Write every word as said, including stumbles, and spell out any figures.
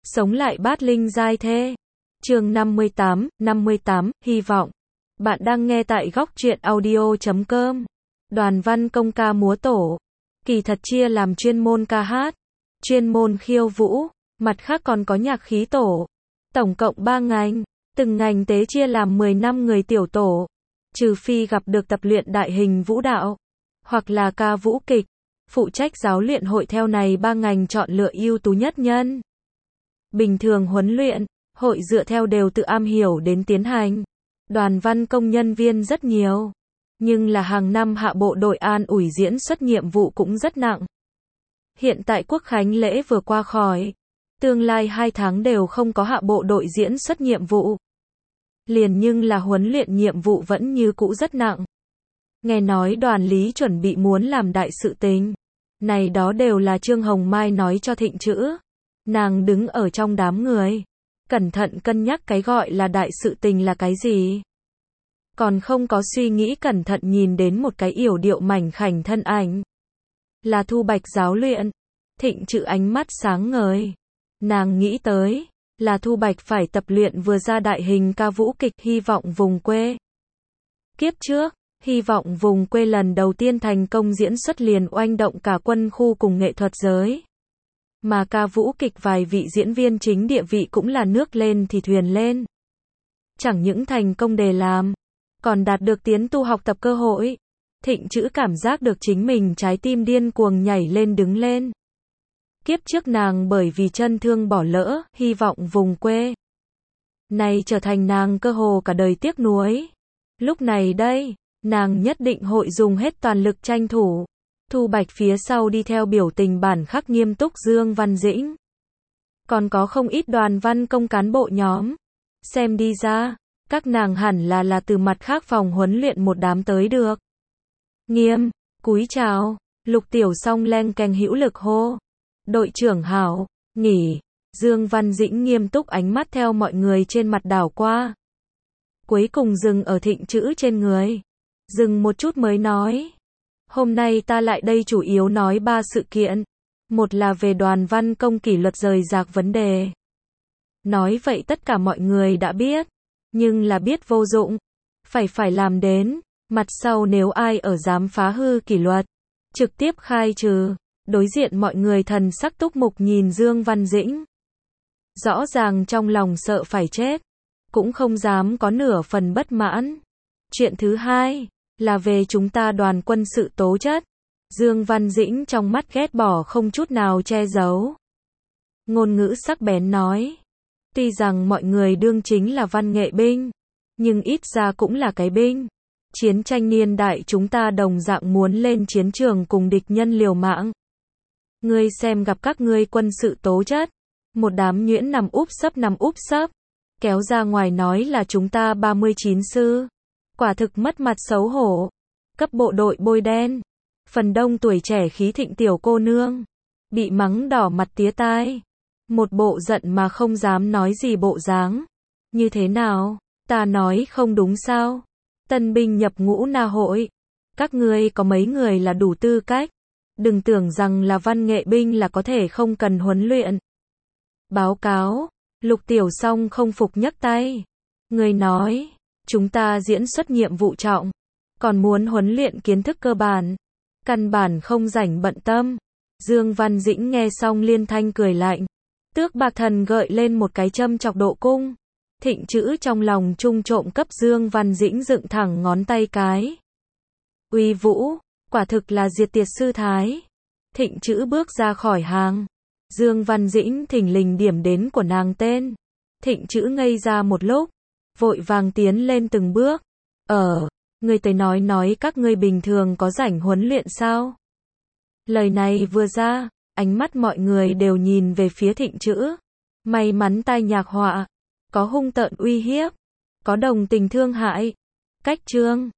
Sống lại bát linh giai thê. Chương năm mươi tám, năm mươi tám, hy vọng. Bạn đang nghe tại góc truyện audio chấm com. Đoàn văn công ca múa tổ. Kỳ thật chia làm chuyên môn ca hát, chuyên môn khiêu vũ, mặt khác còn có nhạc khí tổ. Tổng cộng ba ngành, từng ngành tế chia làm mười năm người tiểu tổ. Trừ phi gặp được tập luyện đại hình vũ đạo, hoặc là ca vũ kịch, phụ trách giáo luyện hội theo này ba ngành chọn lựa ưu tú nhất nhân. Bình thường huấn luyện, hội dựa theo đều tự am hiểu đến tiến hành. Đoàn văn công nhân viên rất nhiều, nhưng là hàng năm hạ bộ đội an ủi diễn xuất nhiệm vụ cũng rất nặng. Hiện tại quốc khánh lễ vừa qua khỏi, tương lai hai tháng đều không có hạ bộ đội diễn xuất nhiệm vụ. Liền nhưng là huấn luyện nhiệm vụ vẫn như cũ rất nặng. Nghe nói đoàn lý chuẩn bị muốn làm đại sự tình. Này đó đều là Trương Hồng Mai nói cho Thịnh Chữ. Nàng đứng ở trong đám người, cẩn thận cân nhắc cái gọi là đại sự tình là cái gì. Còn không có suy nghĩ cẩn thận nhìn đến một cái yểu điệu mảnh khảnh thân ảnh. Là Thu Bạch giáo luyện. Thịnh Chữ ánh mắt sáng ngời. Nàng nghĩ tới, là Thu Bạch phải tập luyện vừa ra đại hình ca vũ kịch Hy vọng vùng quê. Kiếp trước, Hy vọng vùng quê lần đầu tiên thành công diễn xuất liền oanh động cả quân khu cùng nghệ thuật giới. Mà ca vũ kịch vài vị diễn viên chính địa vị cũng là nước lên thì thuyền lên. Chẳng những thành công đề làm, còn đạt được tiến tu học tập cơ hội. Thịnh Chữ cảm giác được chính mình trái tim điên cuồng nhảy lên đứng lên. Kiếp trước nàng bởi vì chân thương bỏ lỡ, Hy vọng vùng quê. Này trở thành nàng cơ hồ cả đời tiếc nuối. Lúc này đây, nàng nhất định hội dùng hết toàn lực tranh thủ. Thu Bạch phía sau đi theo biểu tình bản khắc nghiêm túc Dương Văn Dĩnh. Còn có không ít đoàn văn công cán bộ nhóm. Xem đi ra, các nàng hẳn là là từ mặt khác phòng huấn luyện một đám tới được. Nghiêm, cúi chào, Lục Tiểu Song leng keng hữu lực hô. Đội trưởng hảo, nghỉ. Dương Văn Dĩnh nghiêm túc ánh mắt theo mọi người trên mặt đảo qua. Cuối cùng dừng ở Thịnh Chữ trên người. Dừng một chút mới nói. Hôm nay ta lại đây chủ yếu nói ba sự kiện. Một là về đoàn văn công kỷ luật rời rạc vấn đề. Nói vậy tất cả mọi người đã biết. Nhưng là biết vô dụng. Phải phải làm đến. Mặt sau nếu ai ở dám phá hư kỷ luật, trực tiếp khai trừ. Đối diện mọi người thần sắc túc mục nhìn Dương Văn Dĩnh. Rõ ràng trong lòng sợ phải chết. Cũng không dám có nửa phần bất mãn. Chuyện thứ hai là về chúng ta đoàn quân sự tố chất. Dương Văn Dĩnh trong mắt ghét bỏ không chút nào che giấu. Ngôn ngữ sắc bén nói. Tuy rằng mọi người đương chính là văn nghệ binh, nhưng ít ra cũng là cái binh. Chiến tranh niên đại chúng ta đồng dạng muốn lên chiến trường cùng địch nhân liều mạng. Ngươi xem gặp các ngươi quân sự tố chất. Một đám nhuyễn nằm úp sấp nằm úp sấp. Kéo ra ngoài nói là chúng ta ba mươi chín sư. Quả thực mất mặt xấu hổ. Cấp bộ đội bôi đen. Phần đông tuổi trẻ khí thịnh tiểu cô nương. Bị mắng đỏ mặt tía tai. Một bộ giận mà không dám nói gì bộ dáng. Như thế nào? Ta nói không đúng sao? Tân binh nhập ngũ na hội. Các ngươi có mấy người là đủ tư cách. Đừng tưởng rằng là văn nghệ binh là có thể không cần huấn luyện. Báo cáo. Lục Tiểu Song không phục nhấc tay. Người nói. Chúng ta diễn xuất nhiệm vụ trọng. Còn muốn huấn luyện kiến thức cơ bản. Căn bản không rảnh bận tâm. Dương Văn Dĩnh nghe xong liên thanh cười lạnh. Tước Bạc Thần gợi lên một cái châm chọc độ cung. Thịnh Chữ trong lòng trung trộm cấp Dương Văn Dĩnh dựng thẳng ngón tay cái. Uy vũ, quả thực là diệt tiệt sư thái. Thịnh Chữ bước ra khỏi hàng. Dương Văn Dĩnh thình lình điểm đến của nàng tên. Thịnh Chữ ngây ra một lúc. Vội vàng tiến lên từng bước. Ờ, ngươi tới nói nói các ngươi bình thường có rảnh huấn luyện sao? Lời này vừa ra, ánh mắt mọi người đều nhìn về phía Thịnh Chữ. May mắn tai nhạc họa. Có hung tợn uy hiếp. Có đồng tình thương hại. Cách chương.